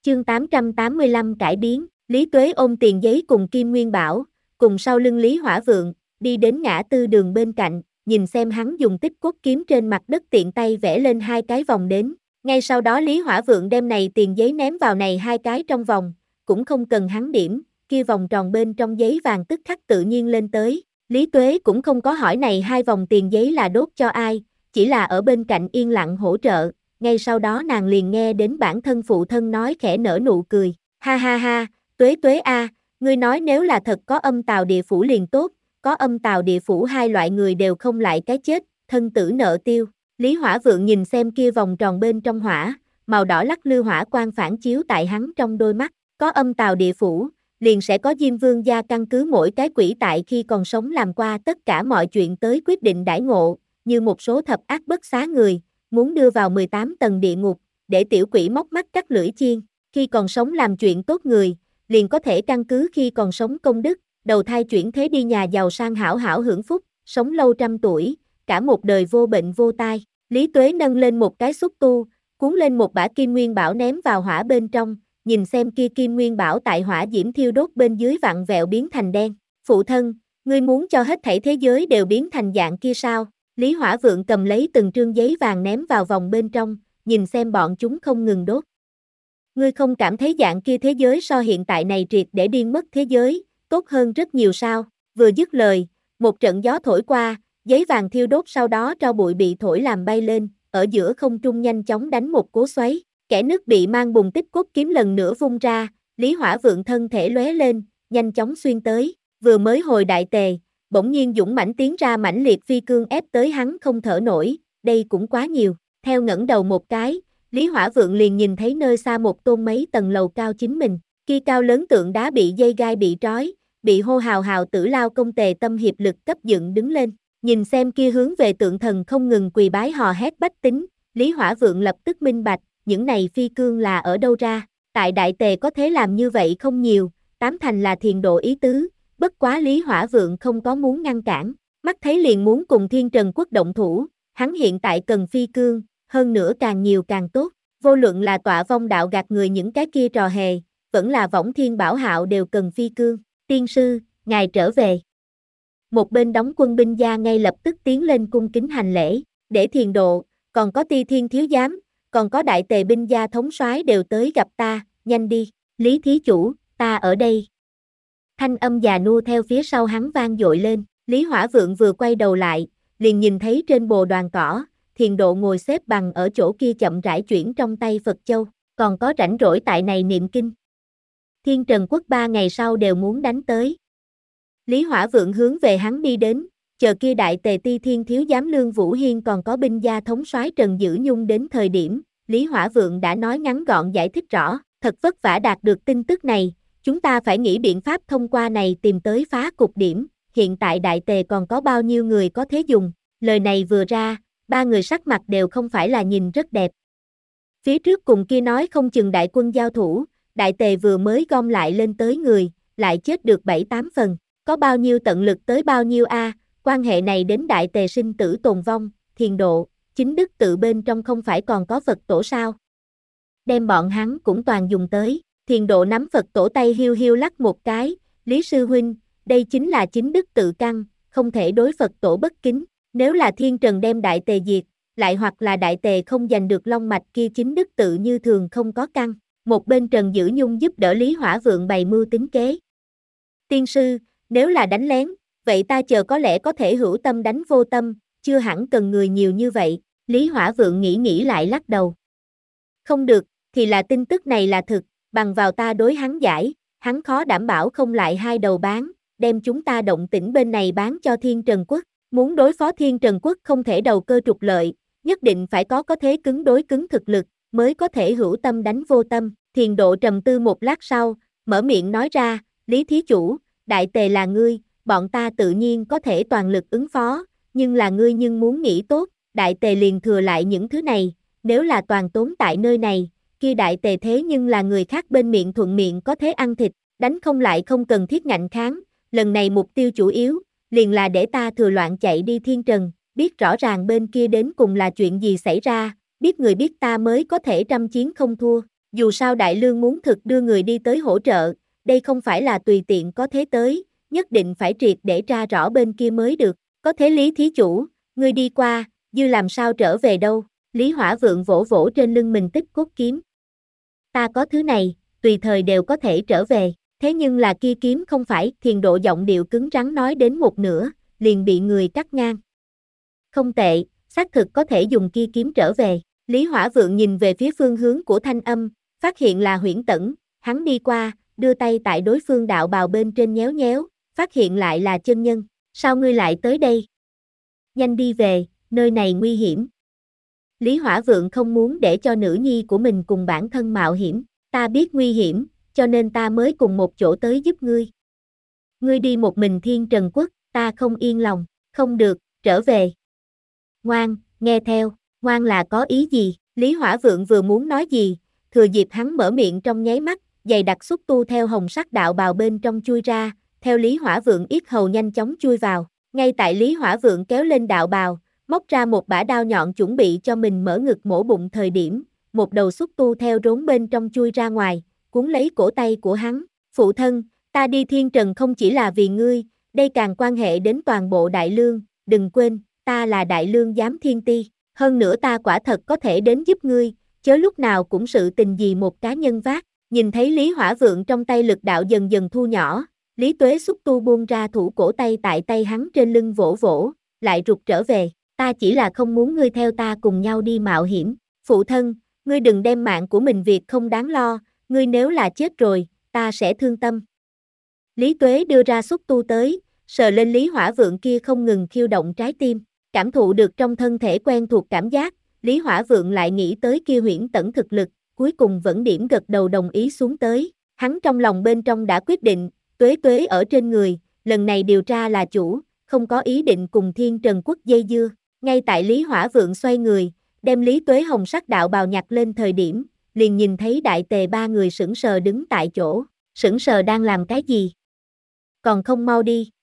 Chương 885 cải biến, Lý Tuế ôm tiền giấy cùng Kim Nguyên Bảo, cùng sau lưng Lý Hỏa Vượng, đi đến ngã tư đường bên cạnh, nhìn xem hắn dùng tích cốt kiếm trên mặt đất tiện tay vẽ lên hai cái vòng đến. Ngay sau đó Lý Hỏa Vượng đem này tiền giấy ném vào này hai cái trong vòng, cũng không cần hắn điểm, kia vòng tròn bên trong giấy vàng tức khắc tự nhiên lên tới. Lý Tuế cũng không có hỏi này hai vòng tiền giấy là đốt cho ai, chỉ là ở bên cạnh yên lặng hỗ trợ. Ngay sau đó nàng liền nghe đến bản thân phụ thân nói khẽ nở nụ cười, ha ha ha, Tuế Tuế a, ngươi nói nếu là thật có âm tào địa phủ liền tốt, có âm tào địa phủ hai loại người đều không lại cái chết, thân tử nợ tiêu. Lý Hỏa Vượng nhìn xem kia vòng tròn bên trong hỏa, màu đỏ lắc lư hỏa quang phản chiếu tại hắn trong đôi mắt, có âm tào địa phủ, liền sẽ có Diêm Vương gia căn cứ mỗi cái quỷ tại khi còn sống làm qua tất cả mọi chuyện tới quyết định đãi ngộ, như một số thập ác bất xá người, muốn đưa vào 18 tầng địa ngục, để tiểu quỷ móc mắt cắt lưỡi chiên, khi còn sống làm chuyện tốt người, liền có thể căn cứ khi còn sống công đức, đầu thai chuyển thế đi nhà giàu sang hảo hảo hưởng phúc, sống lâu trăm tuổi, cả một đời vô bệnh vô tai. Lý Tuế nâng lên một cái xúc tu, cuốn lên một bả Kim Nguyên Bảo ném vào hỏa bên trong, nhìn xem kia Kim Nguyên Bảo tại hỏa diễm thiêu đốt bên dưới vặn vẹo biến thành đen. Phụ thân, ngươi muốn cho hết thảy thế giới đều biến thành dạng kia sao? Lý Hỏa Vượng cầm lấy từng trương giấy vàng ném vào vòng bên trong, nhìn xem bọn chúng không ngừng đốt. Ngươi không cảm thấy dạng kia thế giới so hiện tại này triệt để điên mất thế giới, tốt hơn rất nhiều sao? Vừa dứt lời, một trận gió thổi qua, giấy vàng thiêu đốt sau đó tro bụi bị thổi làm bay lên, ở giữa không trung nhanh chóng đánh một cú xoáy, kẻ nước bị mang bùng tích cốt kiếm lần nữa vung ra, Lý Hỏa Vượng thân thể lóe lên, nhanh chóng xuyên tới, vừa mới hồi đại tề, bỗng nhiên dũng mãnh tiến ra mãnh liệt phi cương ép tới hắn không thở nổi, đây cũng quá nhiều, theo ngẩng đầu một cái, Lý Hỏa Vượng liền nhìn thấy nơi xa một tôn mấy tầng lầu cao chính mình, kia cao lớn tượng đá bị dây gai bị trói, bị hô hào hào tử lao công tề tâm hiệp lực cấp dựng đứng lên, nhìn xem kia hướng về tượng thần không ngừng quỳ bái hò hét bách tính, Lý Hỏa Vượng lập tức minh bạch, những này phi cương là ở đâu ra, tại đại tề có thể làm như vậy không nhiều, tám thành là thiền độ ý tứ, bất quá Lý Hỏa Vượng không có muốn ngăn cản, mắt thấy liền muốn cùng Thiên Trần Quốc động thủ, hắn hiện tại cần phi cương, hơn nữa càng nhiều càng tốt, vô luận là tọa vong đạo gạt người những cái kia trò hề, vẫn là võng thiên bảo hạo đều cần phi cương, tiên sư, ngài trở về. Một bên đóng quân binh gia ngay lập tức tiến lên cung kính hành lễ, để thiền độ, còn có Ti Thiên thiếu giám, còn có đại tề binh gia thống soái đều tới gặp ta, nhanh đi, Lý thí chủ, ta ở đây. Thanh âm già nua theo phía sau hắn vang dội lên, Lý Hỏa Vượng vừa quay đầu lại, liền nhìn thấy trên bồ đoàn cỏ, thiền độ ngồi xếp bằng ở chỗ kia chậm rãi chuyển trong tay Phật châu, còn có rảnh rỗi tại này niệm kinh. Thiên Trần Quốc 3 ngày sau đều muốn đánh tới. Lý Hỏa Vượng hướng về hắn đi đến, chờ kia đại tề Ti Thiên thiếu giám Lương Vũ Hiên còn có binh gia thống soái Trần Dữ Nhung đến thời điểm, Lý Hỏa Vượng đã nói ngắn gọn giải thích rõ, thật vất vả đạt được tin tức này, chúng ta phải nghĩ biện pháp thông qua này tìm tới phá cục điểm, hiện tại đại tề còn có bao nhiêu người có thế dùng, lời này vừa ra, ba người sắc mặt đều không phải là nhìn rất đẹp. Phía trước cùng kia nói không chừng đại quân giao thủ, đại tề vừa mới gom lại lên tới người, lại chết được 7-8 phần, có bao nhiêu tận lực tới bao nhiêu a, quan hệ này đến đại tề sinh tử tồn vong, thiền độ, chính đức tự bên trong không phải còn có Phật tổ sao. Đem bọn hắn cũng toàn dùng tới, thiền độ nắm Phật tổ tay hiu hiu lắc một cái, Lý sư huynh, đây chính là chính đức tự căn, không thể đối Phật tổ bất kính, nếu là thiên trần đem đại tề diệt, lại hoặc là đại tề không giành được long mạch kia chính đức tự như thường không có căn, một bên Trần Dữ Nhung giúp đỡ Lý Hỏa Vượng bày mưu tính kế. Tiên sư, nếu là đánh lén, vậy ta chờ có lẽ có thể hữu tâm đánh vô tâm, chưa hẳn cần người nhiều như vậy, Lý Hỏa Vượng nghĩ lại lắc đầu. Không được, thì là tin tức này là thực, bằng vào ta đối hắn giải, hắn khó đảm bảo không lại hai đầu bán, đem chúng ta động tĩnh bên này bán cho Thiên Trần Quốc, muốn đối phó Thiên Trần Quốc không thể đầu cơ trục lợi, nhất định phải có thế cứng đối cứng thực lực, mới có thể hữu tâm đánh vô tâm, thiền độ trầm tư một lát sau, mở miệng nói ra, Lý thí chủ, đại tề là ngươi, bọn ta tự nhiên có thể toàn lực ứng phó, nhưng là ngươi nhưng muốn nghĩ tốt, đại tề liền thừa lại những thứ này, nếu là toàn tốn tại nơi này, kia đại tề thế nhưng là người khác bên miệng thuận miệng có thể ăn thịt, đánh không lại không cần thiết ngạnh kháng, lần này mục tiêu chủ yếu, liền là để ta thừa loạn chạy đi Thiên Trần, biết rõ ràng bên kia đến cùng là chuyện gì xảy ra, biết người biết ta mới có thể trăm chiến không thua, Dù sao đại lương muốn thực đưa người đi tới hỗ trợ, đây không phải là tùy tiện có thế tới, nhất định phải triệt để tra rõ bên kia mới được. Có thế Lý thí chủ, ngươi đi qua, dư làm sao trở về đâu? Lý Hỏa Vượng vỗ vỗ trên lưng mình tích cốt kiếm. Ta có thứ này, tùy thời đều có thể trở về. Thế nhưng là kia kiếm không phải, Thiền Độ giọng điệu cứng rắn nói đến một nửa, liền bị người cắt ngang. Không tệ, xác thực có thể dùng kia kiếm trở về. Lý Hỏa Vượng nhìn về phía phương hướng của thanh âm, phát hiện là Huyễn Tẩn, hắn đi qua, đưa tay tại đối phương đạo bào bên trên nhéo nhéo, phát hiện lại là chân nhân. Sao ngươi lại tới đây? Nhanh đi về, nơi này nguy hiểm. Lý Hỏa Vượng không muốn để cho nữ nhi của mình cùng bản thân mạo hiểm. Ta biết nguy hiểm, cho nên ta mới cùng một chỗ tới giúp ngươi. Ngươi đi một mình Thiên Trần Quốc, ta không yên lòng. Không được, trở về. Ngoan, nghe theo. Ngoan là có ý gì? Lý Hỏa Vượng vừa muốn nói gì, thừa dịp hắn mở miệng trong nháy mắt, dày đặc xúc tu theo hồng sắc đạo bào bên trong chui ra, theo Lý Hỏa Vượng yết hầu nhanh chóng chui vào. Ngay tại Lý Hỏa Vượng kéo lên đạo bào, móc ra một bả đao nhọn chuẩn bị cho mình mở ngực mổ bụng thời điểm, một đầu xúc tu theo rốn bên trong chui ra ngoài, cuốn lấy cổ tay của hắn. Phụ thân, ta đi Thiên Trần không chỉ là vì ngươi, đây càng quan hệ đến toàn bộ Đại Lương, đừng quên, ta là Đại Lương giám thiên ti, hơn nữa ta quả thật có thể đến giúp ngươi, chớ lúc nào cũng sự tình gì một cá nhân vác. Nhìn thấy Lý Hỏa Vượng trong tay lực đạo dần dần thu nhỏ, Lý Tuế xúc tu buông ra thủ cổ tay tại tay hắn trên lưng vỗ vỗ, lại rụt trở về. Ta chỉ là không muốn ngươi theo ta cùng nhau đi mạo hiểm. Phụ thân, ngươi đừng đem mạng của mình việc không đáng lo, ngươi nếu là chết rồi, ta sẽ thương tâm. Lý Tuế đưa ra xúc tu tới, sờ lên Lý Hỏa Vượng kia không ngừng khiêu động trái tim, cảm thụ được trong thân thể quen thuộc cảm giác, Lý Hỏa Vượng lại nghĩ tới kia Huyễn Tẩn thực lực, cuối cùng vẫn điểm gật đầu đồng ý xuống tới. Hắn trong lòng bên trong đã quyết định, Tuế Tuế ở trên người, lần này điều tra là chủ, không có ý định cùng Thiên Trần Quốc dây dưa. Ngay tại Lý Hỏa Vượng xoay người, đem Lý Tuế hồng sắc đạo bào nhặt lên thời điểm, liền nhìn thấy Đại Tề ba người sững sờ đứng tại chỗ. Sững sờ đang làm cái gì? Còn không mau đi.